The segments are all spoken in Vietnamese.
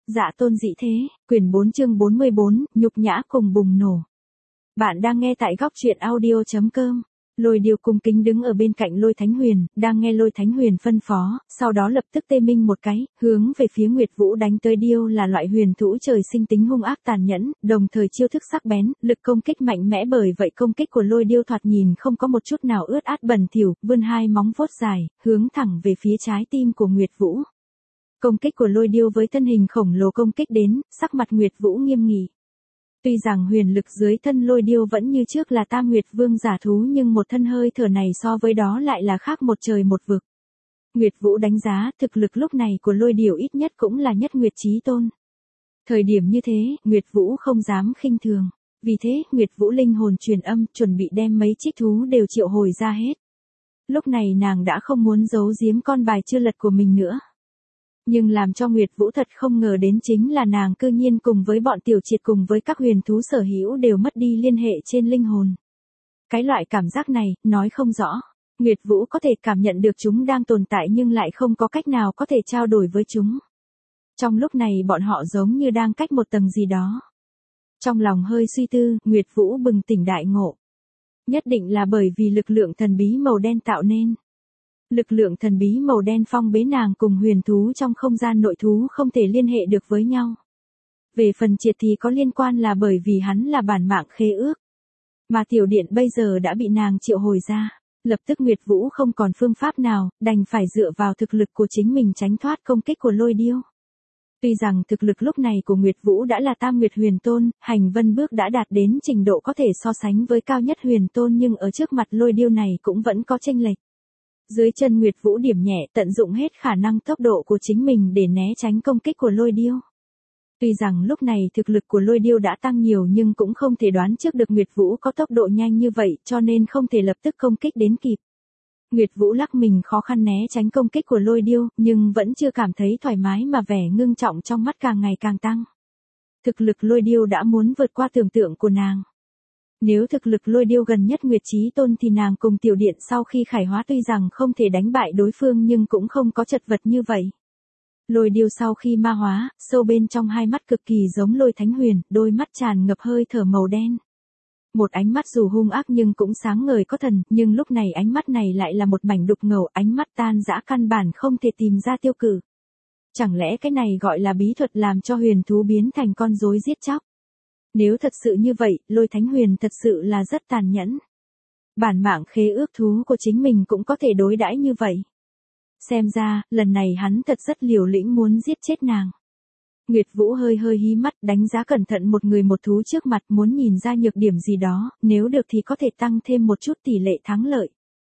Dạ tôn dị thế, quyển 4 chương 44, nhục nhã cùng bùng nổ. Bạn đang nghe tại góc truyện audio.com. Lôi Điêu cung kính đứng ở bên cạnh Lôi Thánh Huyền, đang nghe Lôi Thánh Huyền phân phó, sau đó lập tức tê minh một cái, hướng về phía Nguyệt Vũ đánh tới. Điêu là loại huyền thú trời sinh tính hung ác tàn nhẫn, đồng thời chiêu thức sắc bén, lực công kích mạnh mẽ, bởi vậy công kích của Lôi Điêu thoạt nhìn không có một chút nào ướt át bẩn thỉu, vươn hai móng vuốt dài, hướng thẳng về phía trái tim của Nguyệt Vũ. Công kích của Lôi Điêu với thân hình khổng lồ công kích đến, sắc mặt Nguyệt Vũ nghiêm nghị. Tuy rằng huyền lực dưới thân Lôi Điêu vẫn như trước là Tam Nguyệt Vương giả thú, nhưng một thân hơi thở này so với đó lại là khác một trời một vực. Nguyệt Vũ đánh giá thực lực lúc này của Lôi Điêu ít nhất cũng là nhất Nguyệt Chí Tôn. Thời điểm như thế, Nguyệt Vũ không dám khinh thường. Vì thế, Nguyệt Vũ linh hồn truyền âm, chuẩn bị đem mấy chiếc thú đều triệu hồi ra hết. Lúc này nàng đã không muốn giấu giếm con bài chưa lật của mình nữa. Nhưng làm cho Nguyệt Vũ thật không ngờ đến chính là nàng cư nhiên cùng với bọn tiểu triệt cùng với các huyền thú sở hữu đều mất đi liên hệ trên linh hồn. Cái loại cảm giác này, nói không rõ. Nguyệt Vũ có thể cảm nhận được chúng đang tồn tại nhưng lại không có cách nào có thể trao đổi với chúng. Trong lúc này bọn họ giống như đang cách một tầng gì đó. Trong lòng hơi suy tư, Nguyệt Vũ bừng tỉnh đại ngộ. Nhất định là bởi vì lực lượng thần bí màu đen tạo nên. Lực lượng thần bí màu đen phong bế nàng cùng huyền thú trong không gian nội thú không thể liên hệ được với nhau. Về phần triệt thì có liên quan là bởi vì hắn là bản mạng khế ước. Mà tiểu điện bây giờ đã bị nàng triệu hồi ra. Lập tức Nguyệt Vũ không còn phương pháp nào, đành phải dựa vào thực lực của chính mình tránh thoát công kích của Lôi Điêu. Tuy rằng thực lực lúc này của Nguyệt Vũ đã là Tam Nguyệt Huyền Tôn, hành vân bước đã đạt đến trình độ có thể so sánh với cao nhất Huyền Tôn, nhưng ở trước mặt Lôi Điêu này cũng vẫn có chênh lệch. Dưới chân Nguyệt Vũ điểm nhẹ, tận dụng hết khả năng tốc độ của chính mình để né tránh công kích của Lôi Điêu. Tuy rằng lúc này thực lực của Lôi Điêu đã tăng nhiều nhưng cũng không thể đoán trước được Nguyệt Vũ có tốc độ nhanh như vậy, cho nên không thể lập tức công kích đến kịp. Nguyệt Vũ lắc mình khó khăn né tránh công kích của Lôi Điêu, nhưng vẫn chưa cảm thấy thoải mái mà vẻ ngưng trọng trong mắt càng ngày càng tăng. Thực lực Lôi Điêu đã muốn vượt qua tưởng tượng của nàng. Nếu thực lực Lôi Điêu gần nhất Nguyệt Chí Tôn thì nàng cùng tiểu điện sau khi khải hóa tuy rằng không thể đánh bại đối phương nhưng cũng không có chật vật như vậy. Lôi Điêu sau khi ma hóa, sâu bên trong hai mắt cực kỳ giống Lôi Thánh Huyền, đôi mắt tràn ngập hơi thở màu đen. Một ánh mắt dù hung ác nhưng cũng sáng ngời có thần, nhưng lúc này ánh mắt này lại là một mảnh đục ngầu, ánh mắt tan dã căn bản không thể tìm ra tiêu cử. Chẳng lẽ cái này gọi là bí thuật làm cho huyền thú biến thành con rối giết chóc? Nếu thật sự như vậy, Lôi Thánh Huyền thật sự là rất tàn nhẫn. Bản mạng khế ước thú của chính mình cũng có thể đối đãi như vậy. Xem ra, lần này hắn thật rất liều lĩnh muốn giết chết nàng. Nguyệt Vũ hơi hí mắt, đánh giá cẩn thận một người một thú trước mặt, muốn nhìn ra nhược điểm gì đó, nếu được thì có thể tăng thêm một chút tỷ lệ thắng lợi.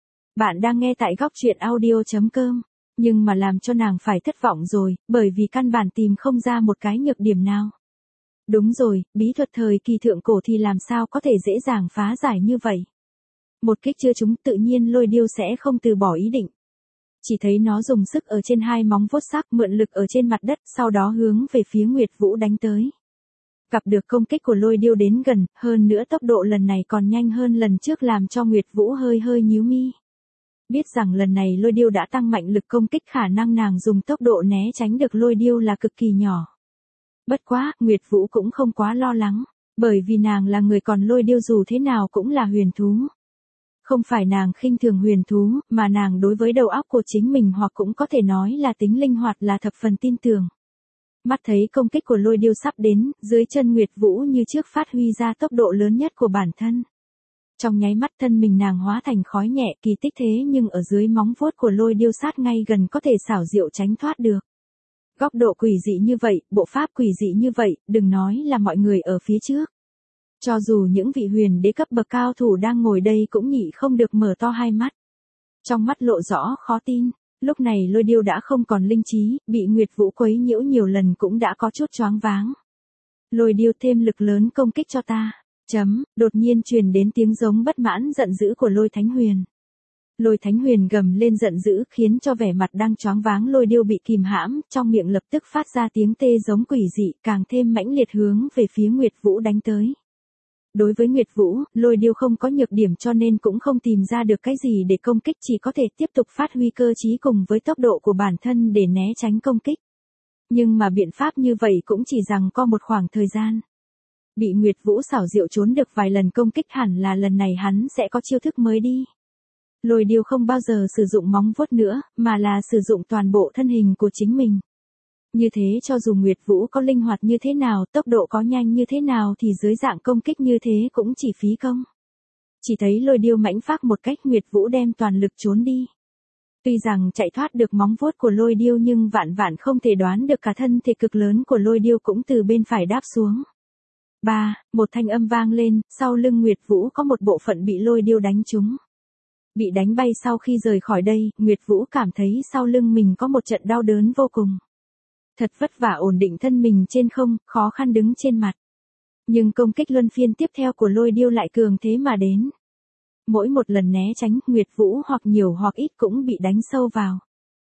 Bạn đang nghe tại góc truyện audio.com, nhưng mà làm cho nàng phải thất vọng rồi, bởi vì căn bản tìm không ra một cái nhược điểm nào. Đúng rồi, bí thuật thời kỳ thượng cổ thì làm sao có thể dễ dàng phá giải như vậy. Một kích chưa trúng, tự nhiên Lôi Điêu sẽ không từ bỏ ý định. Chỉ thấy nó dùng sức ở trên hai móng vuốt sắc, mượn lực ở trên mặt đất, sau đó hướng về phía Nguyệt Vũ đánh tới. Gặp được công kích của Lôi Điêu đến gần, hơn nữa tốc độ lần này còn nhanh hơn lần trước làm cho Nguyệt Vũ hơi nhíu mi. Biết rằng lần này Lôi Điêu đã tăng mạnh lực công kích, khả năng nàng dùng tốc độ né tránh được Lôi Điêu là cực kỳ nhỏ. Bất quá, Nguyệt Vũ cũng không quá lo lắng, bởi vì nàng là người còn Lôi Điêu dù thế nào cũng là huyền thú. Không phải nàng khinh thường huyền thú, mà nàng đối với đầu óc của chính mình hoặc cũng có thể nói là tính linh hoạt là thập phần tin tưởng. Mắt thấy công kích của Lôi Điêu sắp đến, dưới chân Nguyệt Vũ như trước phát huy ra tốc độ lớn nhất của bản thân. Trong nháy mắt thân mình nàng hóa thành khói nhẹ, kỳ tích thế nhưng ở dưới móng vuốt của Lôi Điêu sát ngay gần có thể xảo diệu tránh thoát được. Góc độ quỷ dị như vậy, bộ pháp quỷ dị như vậy, đừng nói là mọi người ở phía trước. Cho dù những vị huyền đế cấp bậc cao thủ đang ngồi đây cũng nhịn không được mở to hai mắt. Trong mắt lộ rõ khó tin, lúc này Lôi Điêu đã không còn linh trí, bị Nguyệt Vũ quấy nhiễu nhiều lần cũng đã có chút choáng váng. Lôi Điêu thêm lực lớn công kích cho ta. Đột nhiên truyền đến tiếng giống bất mãn giận dữ của Lôi Thánh Huyền. Lôi Thánh Huyền gầm lên giận dữ khiến cho vẻ mặt đang choáng váng Lôi Điêu bị kìm hãm, trong miệng lập tức phát ra tiếng tê giống quỷ dị, càng thêm mãnh liệt hướng về phía Nguyệt Vũ đánh tới. Đối với Nguyệt Vũ, Lôi Điêu không có nhược điểm cho nên cũng không tìm ra được cái gì để công kích, chỉ có thể tiếp tục phát huy cơ trí cùng với tốc độ của bản thân để né tránh công kích. Nhưng mà biện pháp như vậy cũng chỉ rằng có một khoảng thời gian. Bị Nguyệt Vũ xảo diệu trốn được vài lần công kích hẳn là lần này hắn sẽ có chiêu thức mới đi. Lôi điêu không bao giờ sử dụng móng vuốt nữa, mà là sử dụng toàn bộ thân hình của chính mình. Như thế cho dù Nguyệt Vũ có linh hoạt như thế nào, tốc độ có nhanh như thế nào thì dưới dạng công kích như thế cũng chỉ phí công. Chỉ thấy lôi điêu mãnh phát một cách, Nguyệt Vũ đem toàn lực trốn đi. Tuy rằng chạy thoát được móng vuốt của lôi điêu nhưng vạn vạn không thể đoán được cả thân thể cực lớn của lôi điêu cũng từ bên phải đáp xuống. Một thanh âm vang lên, sau lưng Nguyệt Vũ có một bộ phận bị lôi điêu đánh trúng. Bị đánh bay sau khi rời khỏi đây, Nguyệt Vũ cảm thấy sau lưng mình có một trận đau đớn vô cùng. Thật vất vả ổn định thân mình trên không, khó khăn đứng trên mặt. Nhưng công kích luân phiên tiếp theo của lôi điêu lại cường thế mà đến. Mỗi một lần né tránh, Nguyệt Vũ hoặc nhiều hoặc ít cũng bị đánh sâu vào.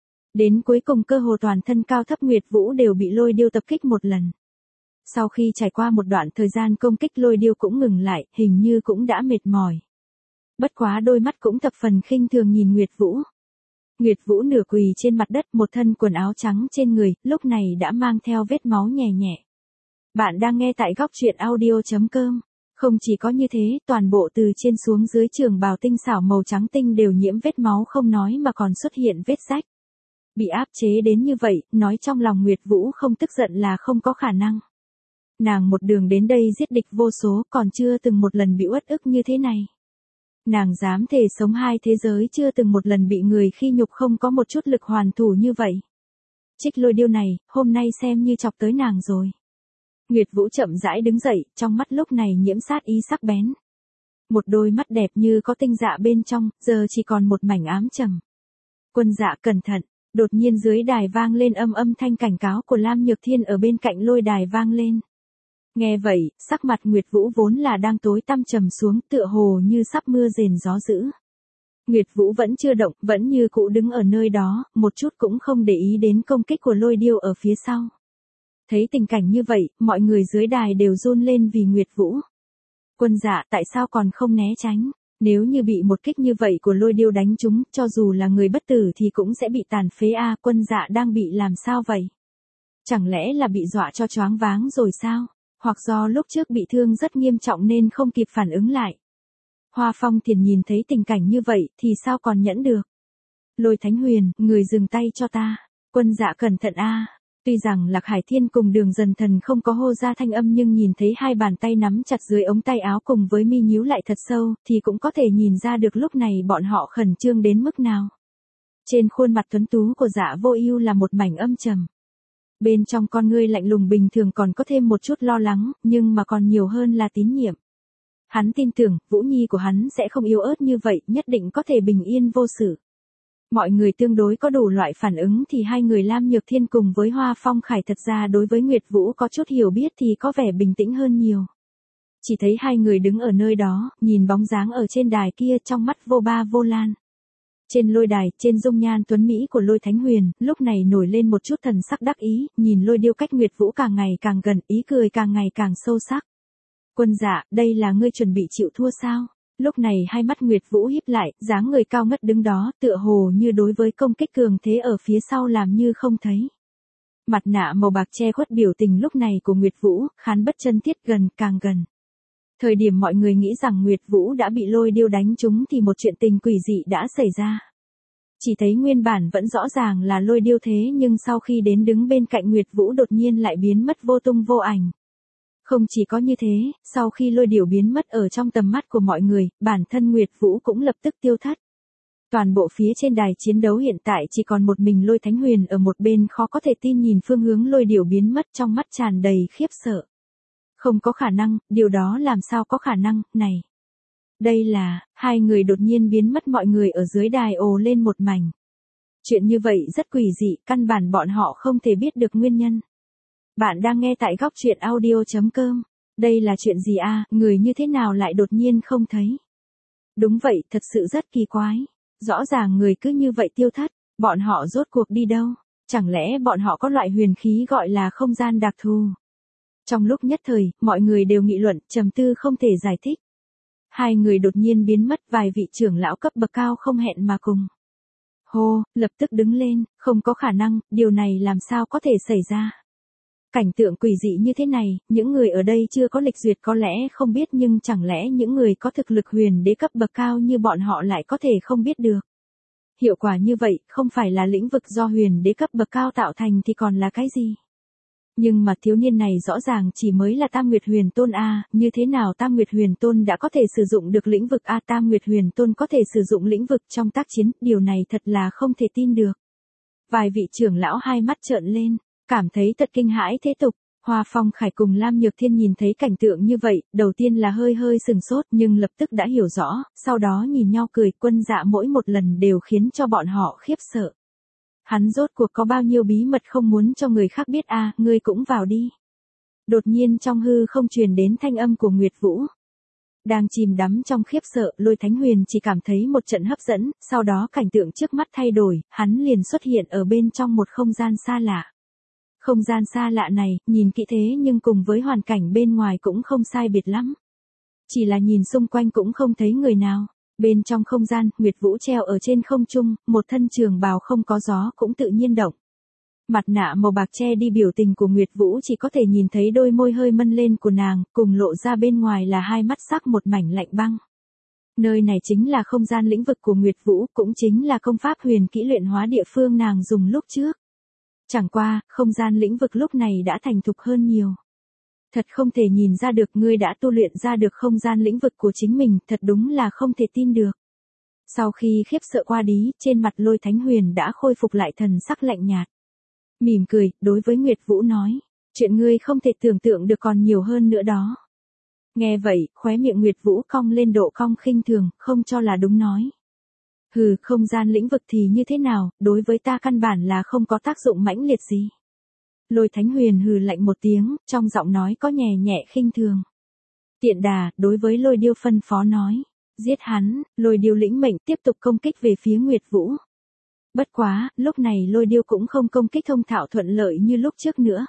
Đến cuối cùng cơ hồ toàn thân cao thấp Nguyệt Vũ đều bị lôi điêu tập kích một lần. Sau khi trải qua một đoạn thời gian công kích lôi điêu cũng ngừng lại, hình như cũng đã mệt mỏi. Bất quá đôi mắt cũng thập phần khinh thường nhìn Nguyệt Vũ. Nguyệt Vũ nửa quỳ trên mặt đất, một thân quần áo trắng trên người, lúc này đã mang theo vết máu nhè nhẹ. Bạn đang nghe tại góc truyện audio.com. Không chỉ có như thế, toàn bộ từ trên xuống dưới trường bào tinh xảo màu trắng tinh đều nhiễm vết máu không nói mà còn xuất hiện vết rách. Bị áp chế đến như vậy, nói trong lòng Nguyệt Vũ không tức giận là không có khả năng. Nàng một đường đến đây giết địch vô số, còn chưa từng một lần bị uất ức như thế này. Nàng dám thề sống hai thế giới, chưa từng một lần bị người khi nhục, không có một chút lực hoàn thủ như vậy. Trích lôi điêu này, hôm nay xem như chọc tới nàng rồi. Nguyệt Vũ chậm rãi đứng dậy, trong mắt lúc này nhiễm sát ý sắc bén. Một đôi mắt đẹp như có tinh dạ bên trong, giờ chỉ còn một mảnh ám trầm. Quân Dạ cẩn thận, đột nhiên dưới đài vang lên âm thanh cảnh cáo của Lam Nhược Thiên ở bên cạnh lôi đài vang lên. Nghe vậy, sắc mặt Nguyệt Vũ vốn là đang tối tăm trầm xuống, tựa hồ như sắp mưa rền gió dữ. Nguyệt Vũ vẫn chưa động, vẫn như cũ đứng ở nơi đó, một chút cũng không để ý đến công kích của lôi điêu ở phía sau. Thấy tình cảnh như vậy, mọi người dưới đài đều run lên vì Nguyệt Vũ. Quân Dạ, tại sao còn không né tránh? Nếu như bị một kích như vậy của lôi điêu đánh trúng, cho dù là người bất tử thì cũng sẽ bị tàn phế a. Quân Dạ đang bị làm sao vậy? Chẳng lẽ là bị dọa cho choáng váng rồi sao? Hoặc do lúc trước bị thương rất nghiêm trọng nên không kịp phản ứng lại. Hoa Phong Thiền nhìn thấy tình cảnh như vậy thì sao còn nhẫn được? Lôi Thánh Huyền, người dừng tay cho ta. Quân Dạ cẩn thận a. Tuy rằng Lạc Hải Thiên cùng Đường Dần Thần không có hô ra thanh âm nhưng nhìn thấy hai bàn tay nắm chặt dưới ống tay áo cùng với mi nhíu lại thật sâu thì cũng có thể nhìn ra được lúc này bọn họ khẩn trương đến mức nào. Trên khuôn mặt tuấn tú của Dạ Vô Ưu là một mảnh âm trầm. Bên trong con ngươi lạnh lùng bình thường còn có thêm một chút lo lắng, nhưng mà còn nhiều hơn là tín nhiệm. Hắn tin tưởng, Vũ Nhi của hắn sẽ không yếu ớt như vậy, nhất định có thể bình yên vô sự. Mọi người tương đối có đủ loại phản ứng thì hai người Lam Nhược Thiên cùng với Hoa Phong Khải thật ra đối với Nguyệt Vũ có chút hiểu biết thì có vẻ bình tĩnh hơn nhiều. Chỉ thấy hai người đứng ở nơi đó, nhìn bóng dáng ở trên đài kia trong mắt vô ba vô lan. Trên lôi đài, trên dung nhan tuấn Mỹ của Lôi Thánh Huyền, lúc này nổi lên một chút thần sắc đắc ý, nhìn lôi điêu cách Nguyệt Vũ càng ngày càng gần, ý cười càng ngày càng sâu sắc. Quân Dạ, đây là ngươi chuẩn bị chịu thua sao? Lúc này hai mắt Nguyệt Vũ híp lại, dáng người cao ngất đứng đó, tựa hồ như đối với công kích cường thế ở phía sau làm như không thấy. Mặt nạ màu bạc che khuất biểu tình lúc này của Nguyệt Vũ, khán bất chân thiết gần càng gần. Thời điểm mọi người nghĩ rằng Nguyệt Vũ đã bị lôi điêu đánh trúng thì một chuyện tình quỷ dị đã xảy ra. Chỉ thấy nguyên bản vẫn rõ ràng là lôi điêu thế nhưng sau khi đến đứng bên cạnh Nguyệt Vũ đột nhiên lại biến mất vô tung vô ảnh. Không chỉ có như thế, sau khi lôi điểu biến mất ở trong tầm mắt của mọi người, bản thân Nguyệt Vũ cũng lập tức tiêu thất. Toàn bộ phía trên đài chiến đấu hiện tại chỉ còn một mình Lôi Thánh Huyền ở một bên, khó có thể tin nhìn phương hướng lôi điểu biến mất, trong mắt tràn đầy khiếp sợ. Không có khả năng, điều đó làm sao có khả năng, này. Đây là, hai người đột nhiên biến mất, mọi người ở dưới đài ồ lên một mảnh. Chuyện như vậy rất quỷ dị, căn bản bọn họ không thể biết được nguyên nhân. Bạn đang nghe tại góc truyện audio.com. Đây là chuyện gì a? Người như thế nào lại đột nhiên không thấy? Đúng vậy, thật sự rất kỳ quái. Rõ ràng người cứ như vậy tiêu thất, bọn họ rốt cuộc đi đâu? Chẳng lẽ bọn họ có loại huyền khí gọi là không gian đặc thù? Trong lúc nhất thời, mọi người đều nghị luận, trầm tư không thể giải thích. Hai người đột nhiên biến mất, vài vị trưởng lão cấp bậc cao không hẹn mà cùng. Hô, lập tức đứng lên, không có khả năng, điều này làm sao có thể xảy ra. Cảnh tượng quỷ dị như thế này, những người ở đây chưa có lịch duyệt có lẽ không biết nhưng chẳng lẽ những người có thực lực huyền đế cấp bậc cao như bọn họ lại có thể không biết được. Hiệu quả như vậy, không phải là lĩnh vực do huyền đế cấp bậc cao tạo thành thì còn là cái gì? Nhưng mà thiếu niên này rõ ràng chỉ mới là Tam Nguyệt Huyền Tôn A, như thế nào Tam Nguyệt Huyền Tôn đã có thể sử dụng được lĩnh vực A, Tam Nguyệt Huyền Tôn có thể sử dụng lĩnh vực trong tác chiến, điều này thật là không thể tin được. Vài vị trưởng lão hai mắt trợn lên, cảm thấy thật kinh hãi thế tục. Hoa Phong Khải cùng Lam Nhược Thiên nhìn thấy cảnh tượng như vậy, đầu tiên là hơi sừng sốt nhưng lập tức đã hiểu rõ, sau đó nhìn nhau cười. Quân Dạ mỗi một lần đều khiến cho bọn họ khiếp sợ. Hắn rốt cuộc có bao nhiêu bí mật không muốn cho người khác biết à, ngươi cũng vào đi. Đột nhiên trong hư không truyền đến thanh âm của Nguyệt Vũ. Đang chìm đắm trong khiếp sợ, Lôi Thánh Huyền chỉ cảm thấy một trận hấp dẫn, sau đó cảnh tượng trước mắt thay đổi, hắn liền xuất hiện ở bên trong một không gian xa lạ. Không gian xa lạ này, nhìn kỹ thế nhưng cùng với hoàn cảnh bên ngoài cũng không sai biệt lắm. Chỉ là nhìn xung quanh cũng không thấy người nào. Bên trong không gian, Nguyệt Vũ treo ở trên không trung, một thân trường bào không có gió cũng tự nhiên động. Mặt nạ màu bạc che đi biểu tình của Nguyệt Vũ, chỉ có thể nhìn thấy đôi môi hơi mân lên của nàng, cùng lộ ra bên ngoài là hai mắt sắc một mảnh lạnh băng. Nơi này chính là không gian lĩnh vực của Nguyệt Vũ, cũng chính là công pháp huyền kỹ luyện hóa địa phương nàng dùng lúc trước. Chẳng qua, không gian lĩnh vực lúc này đã thành thục hơn nhiều. Thật không thể nhìn ra được ngươi đã tu luyện ra được không gian lĩnh vực của chính mình, thật đúng là không thể tin được. Sau khi khiếp sợ qua đi, trên mặt Lôi Thánh Huyền đã khôi phục lại thần sắc lạnh nhạt. Mỉm cười, đối với Nguyệt Vũ nói, chuyện ngươi không thể tưởng tượng được còn nhiều hơn nữa đó. Nghe vậy, khóe miệng Nguyệt Vũ cong lên độ cong khinh thường, không cho là đúng nói. Hừ, không gian lĩnh vực thì như thế nào, đối với ta căn bản là không có tác dụng mãnh liệt gì. Lôi Thánh Huyền hừ lạnh một tiếng, trong giọng nói có nhẹ nhẹ khinh thường. Tiện đà, đối với Lôi Điêu phân phó nói, giết hắn. Lôi Điêu lĩnh mệnh tiếp tục công kích về phía Nguyệt Vũ. Bất quá, lúc này Lôi Điêu cũng không công kích thông thạo thuận lợi như lúc trước nữa.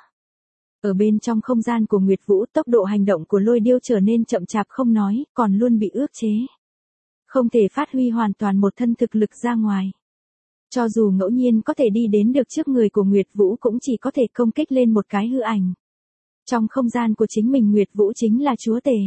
Ở bên trong không gian của Nguyệt Vũ, tốc độ hành động của Lôi Điêu trở nên chậm chạp không nói, còn luôn bị ước chế. Không thể phát huy hoàn toàn một thân thực lực ra ngoài. Cho dù ngẫu nhiên có thể đi đến được trước người của Nguyệt Vũ cũng chỉ có thể công kích lên một cái hư ảnh. Trong không gian của chính mình Nguyệt Vũ chính là chúa tể.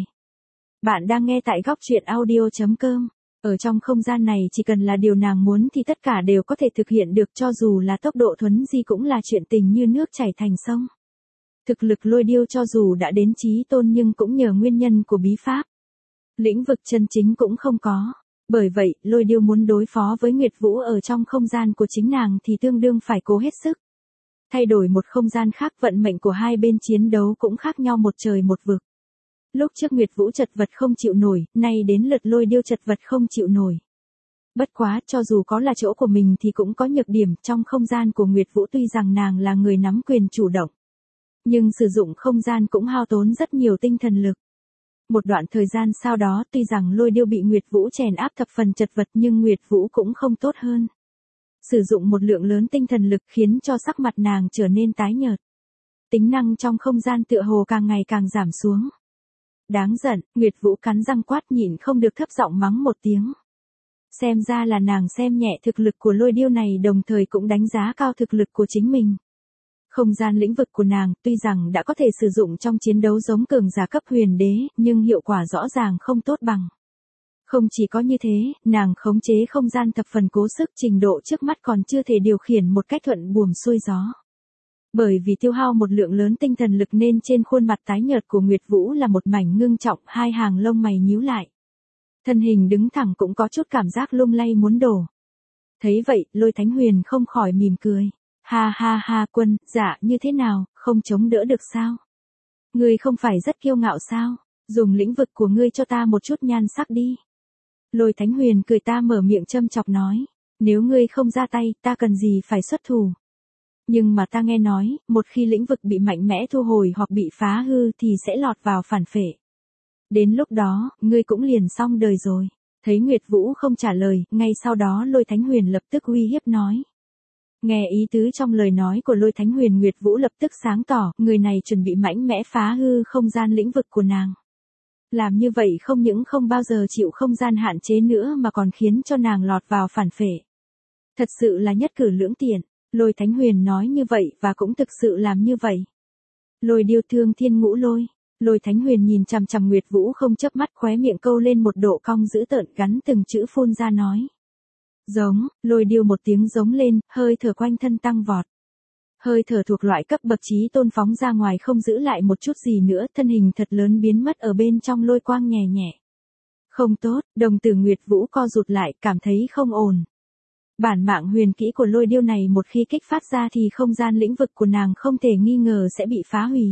Bạn đang nghe tại góc truyện audio.com. Ở trong không gian này chỉ cần là điều nàng muốn thì tất cả đều có thể thực hiện được, cho dù là tốc độ thuấn di cũng là chuyện tình như nước chảy thành sông. Thực lực Lôi Điêu cho dù đã đến chí tôn nhưng cũng nhờ nguyên nhân của bí pháp. Lĩnh vực chân chính cũng không có. Bởi vậy, Lôi Điêu muốn đối phó với Nguyệt Vũ ở trong không gian của chính nàng thì tương đương phải cố hết sức. Thay đổi một không gian khác, vận mệnh của hai bên chiến đấu cũng khác nhau một trời một vực. Lúc trước Nguyệt Vũ chật vật không chịu nổi, nay đến lượt Lôi Điêu chật vật không chịu nổi. Bất quá, cho dù có là chỗ của mình thì cũng có nhược điểm, trong không gian của Nguyệt Vũ tuy rằng nàng là người nắm quyền chủ động. Nhưng sử dụng không gian cũng hao tốn rất nhiều tinh thần lực. Một đoạn thời gian sau đó tuy rằng Lôi Điêu bị Nguyệt Vũ chèn áp thập phần chật vật nhưng Nguyệt Vũ cũng không tốt hơn. Sử dụng một lượng lớn tinh thần lực khiến cho sắc mặt nàng trở nên tái nhợt. Tính năng trong không gian tựa hồ càng ngày càng giảm xuống. Đáng giận, Nguyệt Vũ cắn răng quát nhịn không được thấp giọng mắng một tiếng. Xem ra là nàng xem nhẹ thực lực của Lôi Điêu này đồng thời cũng đánh giá cao thực lực của chính mình. Không gian lĩnh vực của nàng tuy rằng đã có thể sử dụng trong chiến đấu giống cường giả cấp huyền đế, nhưng hiệu quả rõ ràng không tốt bằng. Không chỉ có như thế, nàng khống chế không gian thập phần cố sức, trình độ trước mắt còn chưa thể điều khiển một cách thuận buồm xuôi gió. Bởi vì tiêu hao một lượng lớn tinh thần lực nên trên khuôn mặt tái nhợt của Nguyệt Vũ là một mảnh ngưng trọng, hai hàng lông mày nhíu lại. Thân hình đứng thẳng cũng có chút cảm giác lung lay muốn đổ. Thấy vậy, Lôi Thánh Huyền không khỏi mỉm cười. Ha ha ha, Quân, dạ như thế nào, không chống đỡ được sao? Ngươi không phải rất kiêu ngạo sao? Dùng lĩnh vực của ngươi cho ta một chút nhan sắc đi. Lôi Thánh Huyền cười ta mở miệng châm chọc nói. Nếu ngươi không ra tay, ta cần gì phải xuất thủ. Nhưng mà ta nghe nói, một khi lĩnh vực bị mạnh mẽ thu hồi hoặc bị phá hư thì sẽ lọt vào phản phệ. Đến lúc đó, ngươi cũng liền xong đời rồi. Thấy Nguyệt Vũ không trả lời, ngay sau đó Lôi Thánh Huyền lập tức uy hiếp nói. Nghe ý tứ trong lời nói của Lôi Thánh Huyền, Nguyệt Vũ lập tức sáng tỏ, người này chuẩn bị mạnh mẽ phá hư không gian lĩnh vực của nàng. Làm như vậy không những không bao giờ chịu không gian hạn chế nữa mà còn khiến cho nàng lọt vào phản phệ. Thật sự là nhất cử lưỡng tiện. Lôi Thánh Huyền nói như vậy và cũng thực sự làm như vậy. Lôi Điêu thương thiên ngũ lôi. Lôi Thánh Huyền nhìn chằm chằm Nguyệt Vũ không chớp mắt, khóe miệng câu lên một độ cong dữ tợn, gắn từng chữ phun ra nói. Giống. Lôi Điêu một tiếng giống lên, hơi thở quanh thân tăng vọt. Hơi thở thuộc loại cấp bậc chí tôn phóng ra ngoài, không giữ lại một chút gì nữa, thân hình thật lớn biến mất ở bên trong lôi quang nhẹ nhẹ. Không tốt, đồng tử Nguyệt Vũ co rụt lại, cảm thấy không ổn. Bản mạng huyền kỹ của Lôi Điêu này một khi kích phát ra thì không gian lĩnh vực của nàng không thể nghi ngờ sẽ bị phá hủy.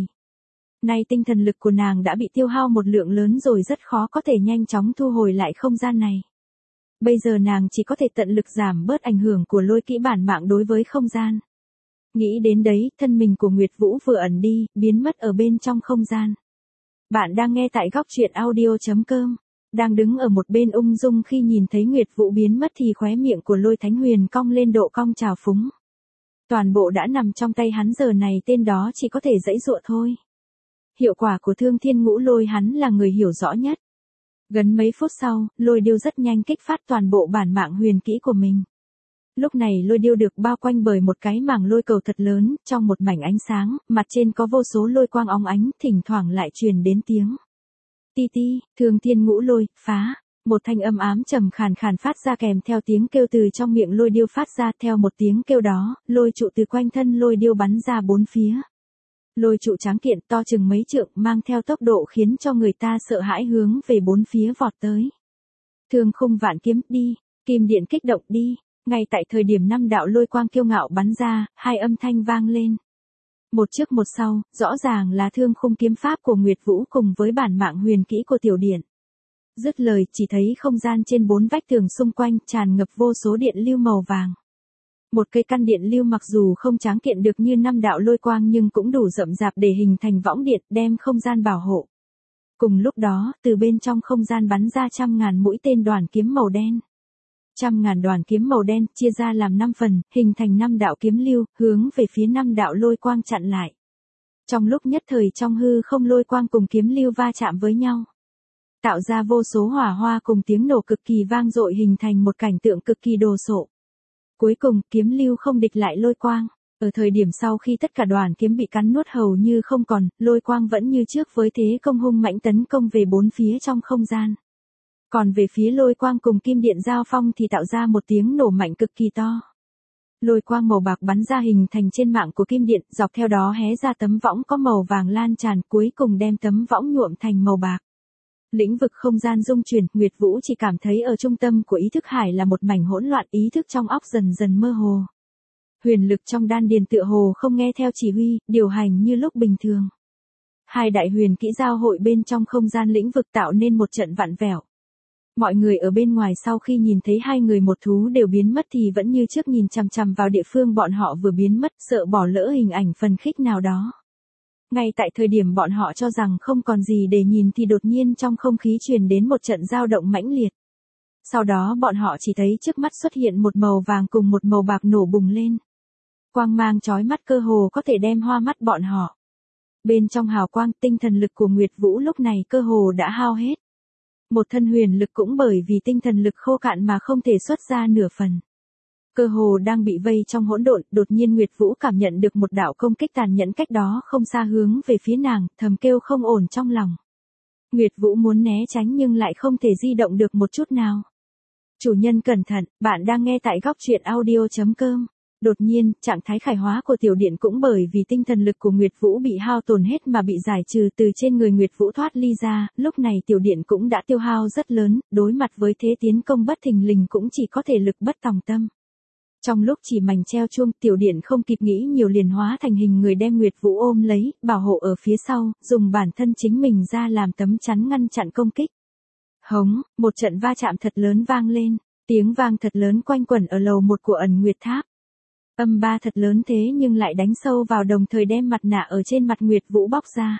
Nay tinh thần lực của nàng đã bị tiêu hao một lượng lớn rồi, rất khó có thể nhanh chóng thu hồi lại không gian này. Bây giờ nàng chỉ có thể tận lực giảm bớt ảnh hưởng của lôi kỹ bản mạng đối với không gian. Nghĩ đến đấy, thân mình của Nguyệt Vũ vừa ẩn đi, biến mất ở bên trong không gian. Bạn đang nghe tại góc truyện audio.com. Đang đứng ở một bên ung dung khi nhìn thấy Nguyệt Vũ biến mất thì khóe miệng của Lôi Thánh Huyền cong lên độ cong trào phúng. Toàn bộ đã nằm trong tay hắn, giờ này tên đó chỉ có thể giãy giụa thôi. Hiệu quả của thương thiên ngũ lôi hắn là người hiểu rõ nhất. Gần mấy phút sau, Lôi Điêu rất nhanh kích phát toàn bộ bản mạng huyền kỹ của mình. Lúc này Lôi Điêu được bao quanh bởi một cái màng lôi cầu thật lớn, trong một mảnh ánh sáng, mặt trên có vô số lôi quang óng ánh, thỉnh thoảng lại truyền đến tiếng. Ti ti, thương thiên ngũ lôi, phá. Một thanh âm ám trầm khàn khàn phát ra kèm theo tiếng kêu từ trong miệng Lôi Điêu phát ra. Theo một tiếng kêu đó, lôi trụ từ quanh thân Lôi Điêu bắn ra bốn phía. Lôi trụ tráng kiện to chừng mấy trượng, mang theo tốc độ khiến cho người ta sợ hãi, hướng về bốn phía vọt tới. Thương khung vạn kiếm, đi. Kim điện kích động, đi. Ngay tại thời điểm năm đạo lôi quang kiêu ngạo bắn ra, hai âm thanh vang lên. Một trước một sau, rõ ràng là thương khung kiếm pháp của Nguyệt Vũ cùng với bản mạng huyền kỹ của tiểu điện. Dứt lời, chỉ thấy không gian trên bốn vách tường xung quanh tràn ngập vô số điện lưu màu vàng. Một cây căn điện lưu mặc dù không tráng kiện được như năm đạo lôi quang nhưng cũng đủ rậm rạp để hình thành võng điện, đem không gian bảo hộ. Cùng lúc đó, từ bên trong không gian bắn ra trăm ngàn mũi tên đoàn kiếm màu đen. Trăm ngàn đoàn kiếm màu đen chia ra làm 5 phần, hình thành 5 đạo kiếm lưu, hướng về phía 5 đạo lôi quang chặn lại. Trong lúc nhất thời trong hư không, lôi quang cùng kiếm lưu va chạm với nhau, tạo ra vô số hỏa hoa cùng tiếng nổ cực kỳ vang dội, hình thành một cảnh tượng cực kỳ đồ sộ. Cuối cùng, kiếm lưu không địch lại lôi quang. Ở thời điểm sau khi tất cả đoàn kiếm bị cắn nuốt hầu như không còn, lôi quang vẫn như trước với thế công hung mãnh tấn công về bốn phía trong không gian. Còn về phía lôi quang cùng kim điện giao phong thì tạo ra một tiếng nổ mạnh cực kỳ to. Lôi quang màu bạc bắn ra hình thành trên mạng của kim điện, dọc theo đó hé ra tấm võng có màu vàng lan tràn, cuối cùng đem tấm võng nhuộm thành màu bạc. Lĩnh vực không gian rung chuyển, Nguyệt Vũ chỉ cảm thấy ở trung tâm của ý thức hải là một mảnh hỗn loạn, ý thức trong óc dần dần mơ hồ. Huyền lực trong đan điền tựa hồ không nghe theo chỉ huy, điều hành như lúc bình thường. Hai đại huyền kỹ giao hội bên trong không gian lĩnh vực tạo nên một trận vặn vẹo. Mọi người ở bên ngoài sau khi nhìn thấy hai người một thú đều biến mất thì vẫn như trước nhìn chằm chằm vào địa phương bọn họ vừa biến mất, sợ bỏ lỡ hình ảnh phần khích nào đó. Ngay tại thời điểm bọn họ cho rằng không còn gì để nhìn thì đột nhiên trong không khí truyền đến một trận dao động mãnh liệt. Sau đó bọn họ chỉ thấy trước mắt xuất hiện một màu vàng cùng một màu bạc nổ bùng lên. Quang mang chói mắt cơ hồ có thể đem hoa mắt bọn họ. Bên trong hào quang, tinh thần lực của Nguyệt Vũ lúc này cơ hồ đã hao hết. Một thân huyền lực cũng bởi vì tinh thần lực khô cạn mà không thể xuất ra nửa phần. Cơ hồ đang bị vây trong hỗn độn, đột nhiên Nguyệt Vũ cảm nhận được một đạo công kích tàn nhẫn cách đó không xa hướng về phía nàng, thầm kêu không ổn trong lòng. Nguyệt Vũ muốn né tránh nhưng lại không thể di động được một chút nào. Chủ nhân cẩn thận, bạn đang nghe tại góc truyện audio.com. Đột nhiên, trạng thái khải hóa của tiểu điện cũng bởi vì tinh thần lực của Nguyệt Vũ bị hao tổn hết mà bị giải trừ từ trên người Nguyệt Vũ thoát ly ra, lúc này tiểu điện cũng đã tiêu hao rất lớn, đối mặt với thế tiến công bất thình lình cũng chỉ có thể lực bất tòng tâm. Trong lúc chỉ mảnh treo chuông, tiểu điện không kịp nghĩ nhiều liền hóa thành hình người đem Nguyệt Vũ ôm lấy, bảo hộ ở phía sau, dùng bản thân chính mình ra làm tấm chắn ngăn chặn công kích. Hống, một trận va chạm thật lớn vang lên, tiếng vang thật lớn quanh quẩn ở lầu 1 của Ẩn Nguyệt Tháp. Âm ba thật lớn thế nhưng lại đánh sâu vào, đồng thời đem mặt nạ ở trên mặt Nguyệt Vũ bóc ra.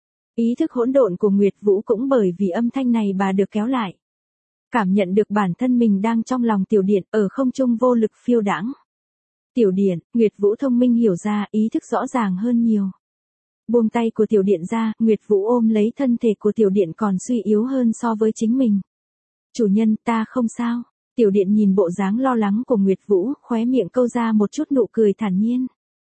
Ý thức hỗn độn của Nguyệt Vũ cũng bởi vì âm thanh này bà được kéo lại. Cảm nhận được bản thân mình đang trong lòng tiểu điện, ở không trung vô lực phiêu đãng. Tiểu điện, Nguyệt Vũ thông minh hiểu ra, ý thức rõ ràng hơn nhiều. Buông tay của tiểu điện ra, Nguyệt Vũ ôm lấy thân thể của tiểu điện còn suy yếu hơn so với chính mình. Chủ nhân, ta không sao. Tiểu Điện nhìn bộ dáng lo lắng của Nguyệt Vũ, khóe miệng câu ra một chút nụ cười thản nhiên.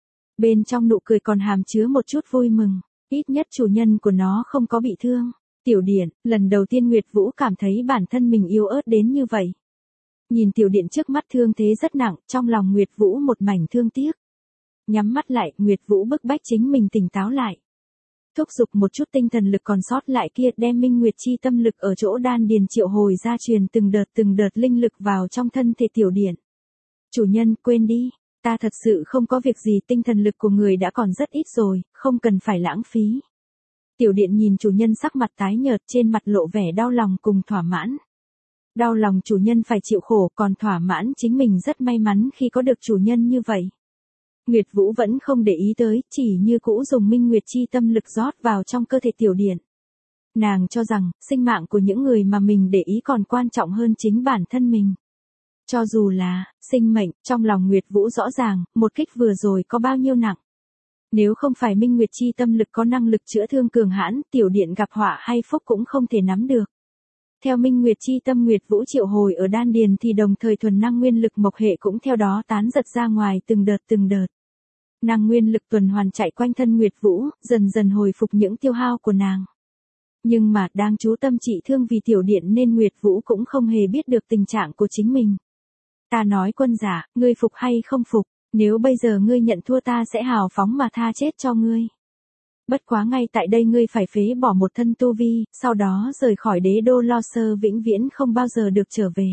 Bên trong nụ cười còn hàm chứa một chút vui mừng, ít nhất chủ nhân của nó không có bị thương. Tiểu Điện, lần đầu tiên Nguyệt Vũ cảm thấy bản thân mình yếu ớt đến như vậy. Nhìn Tiểu Điện trước mắt thương thế rất nặng, trong lòng Nguyệt Vũ một mảnh thương tiếc. Nhắm mắt lại, Nguyệt Vũ bức bách chính mình tỉnh táo lại. Thúc giục một chút tinh thần lực còn sót lại kia, đem Minh Nguyệt chi tâm lực ở chỗ đan điền triệu hồi ra, truyền từng đợt linh lực vào trong thân thể Tiểu Điện. Chủ nhân, quên đi, ta thật sự không có việc gì, tinh thần lực của người đã còn rất ít rồi, không cần phải lãng phí. Tiểu Điện nhìn chủ nhân sắc mặt tái nhợt, trên mặt lộ vẻ đau lòng cùng thỏa mãn. Đau lòng chủ nhân phải chịu khổ, còn thỏa mãn chính mình rất may mắn khi có được chủ nhân như vậy. Nguyệt Vũ vẫn không để ý tới, chỉ như cũ dùng Minh Nguyệt chi tâm lực rót vào trong cơ thể Tiểu Điện. Nàng cho rằng, sinh mạng của những người mà mình để ý còn quan trọng hơn chính bản thân mình. Cho dù là, sinh mệnh, trong lòng Nguyệt Vũ rõ ràng, một kích vừa rồi có bao nhiêu nặng. Nếu không phải Minh Nguyệt chi tâm lực có năng lực chữa thương cường hãn, Tiểu Điện gặp họa hay phúc cũng không thể nắm được. Theo Minh Nguyệt chi tâm Nguyệt Vũ triệu hồi ở đan điền thì đồng thời thuần năng nguyên lực mộc hệ cũng theo đó tán giật ra ngoài từng đợt. Năng nguyên lực tuần hoàn chạy quanh thân Nguyệt Vũ, dần dần hồi phục những tiêu hao của nàng. Nhưng mà đang chú tâm trị thương vì Tiểu Điện nên Nguyệt Vũ cũng không hề biết được tình trạng của chính mình. Ta nói quân giả, ngươi phục hay không phục, nếu bây giờ ngươi nhận thua ta sẽ hào phóng mà tha chết cho ngươi. Bất quá ngay tại đây ngươi phải phế bỏ một thân tu vi, sau đó rời khỏi đế đô Lo Sơ vĩnh viễn không bao giờ được trở về.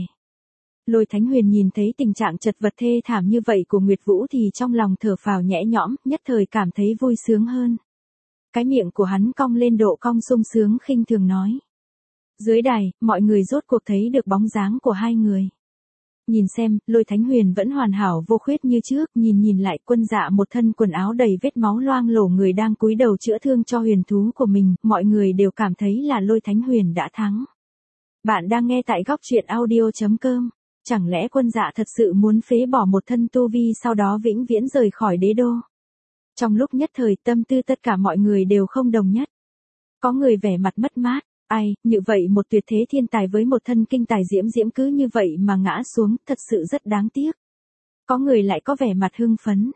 Lôi Thánh Huyền nhìn thấy tình trạng chật vật thê thảm như vậy của Nguyệt Vũ thì trong lòng thở phào nhẹ nhõm, nhất thời cảm thấy vui sướng hơn. Cái miệng của hắn cong lên độ cong sung sướng khinh thường nói. Dưới đài, mọi người rốt cuộc thấy được bóng dáng của hai người. Nhìn xem, Lôi Thánh Huyền vẫn hoàn hảo vô khuyết như trước, nhìn lại quân dạ một thân quần áo đầy vết máu loang lổ người đang cúi đầu chữa thương cho huyền thú của mình, mọi người đều cảm thấy là Lôi Thánh Huyền đã thắng. Bạn đang nghe tại góc truyện audio.com. Chẳng lẽ quân dạ thật sự muốn phế bỏ một thân tu vi sau đó vĩnh viễn rời khỏi đế đô? Trong lúc nhất thời tâm tư tất cả mọi người đều không đồng nhất. Có người vẻ mặt mất mát, ai, như vậy một tuyệt thế thiên tài với một thân kinh tài diễm cứ như vậy mà ngã xuống, thật sự rất đáng tiếc. Có người lại có vẻ mặt hưng phấn,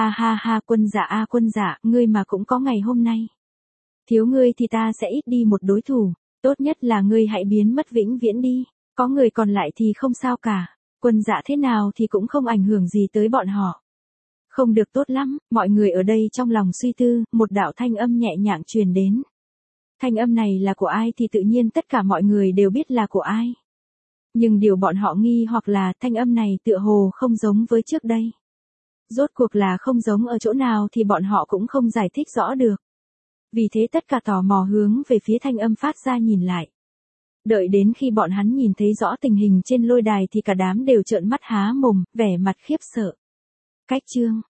ha quân dạ quân dạ, ngươi mà cũng có ngày hôm nay. Thiếu ngươi thì ta sẽ ít đi một đối thủ, tốt nhất là ngươi hãy biến mất vĩnh viễn đi. Có người còn lại thì không sao cả, quân dạ thế nào thì cũng không ảnh hưởng gì tới bọn họ. Không được tốt lắm, mọi người ở đây trong lòng suy tư, một đạo thanh âm nhẹ nhàng truyền đến. Thanh âm này là của ai thì tự nhiên tất cả mọi người đều biết là của ai. Nhưng điều bọn họ nghi hoặc là thanh âm này tựa hồ không giống với trước đây. Rốt cuộc là không giống ở chỗ nào thì bọn họ cũng không giải thích rõ được. Vì thế tất cả tò mò hướng về phía thanh âm phát ra nhìn lại. Đợi đến khi bọn hắn nhìn thấy rõ tình hình trên lôi đài thì cả đám đều trợn mắt há mồm, vẻ mặt khiếp sợ. Cách chương,